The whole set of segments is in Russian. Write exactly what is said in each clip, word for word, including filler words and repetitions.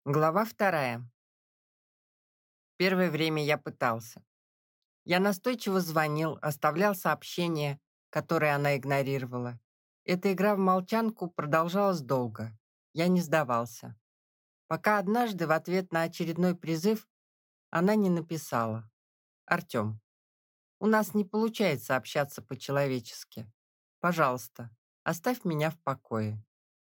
Глава вторая. Первое время я пытался. Я настойчиво звонил, оставлял сообщения, которые она игнорировала. Эта игра в молчанку продолжалась долго. Я не сдавался. Пока однажды в ответ на очередной призыв она не написала: «Артем, у нас не получается общаться по-человечески. Пожалуйста, оставь меня в покое».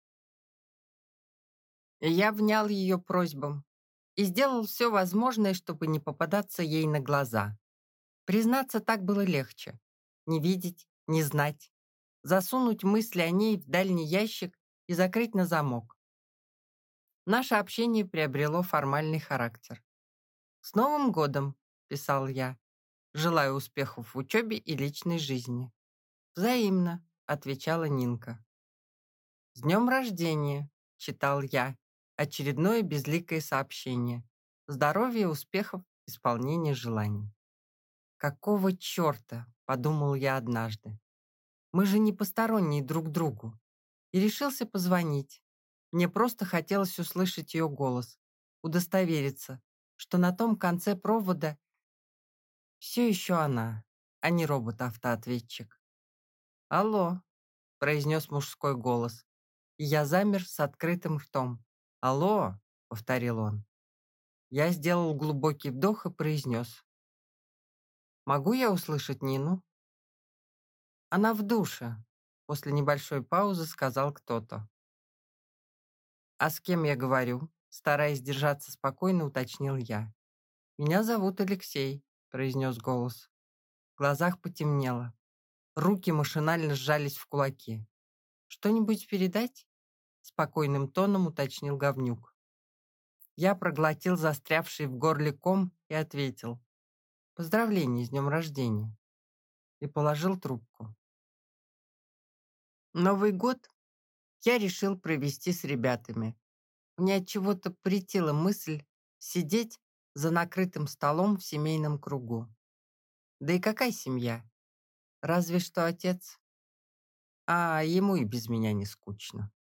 И я внял ее просьбам и сделал все возможное, чтобы не попадаться ей на глаза. Признаться, так было легче. Не видеть, не знать. Засунуть мысли о ней в дальний ящик и закрыть на замок. Наше общение приобрело формальный характер. «С Новым годом!» – писал я. «Желаю успехов в учебе и личной жизни». «Взаимно», – отвечала Нинка. «С днем рождения!» – читал я. Очередное безликое сообщение. Здоровья, успехов, исполнения желаний. «Какого черта?» – подумал я однажды. «Мы же не посторонние друг другу». И решился позвонить. Мне просто хотелось услышать ее голос, удостовериться, что на том конце провода все еще она, а не робот-автоответчик. «Алло», – произнес мужской голос, и я замер с открытым ртом. «Алло», – повторил он. Я сделал глубокий вдох и произнес: «Могу я услышать Нину?» «Она в душе», — после небольшой паузы сказал кто-то. «А с кем я говорю?» — стараясь держаться спокойно, уточнил я. «Меня зовут Алексей», — произнес голос. В глазах потемнело. Руки машинально сжались в кулаки. «Что-нибудь передать?» — спокойным тоном уточнил говнюк. Я проглотил застрявший в горле ком и ответил: «Поздравления с днем рождения», и положил трубку. Новый год я решил провести с ребятами. Мне от чего-то претила мысль сидеть за накрытым столом в семейном кругу. Да и какая семья? Разве что отец. А ему и без меня не скучно.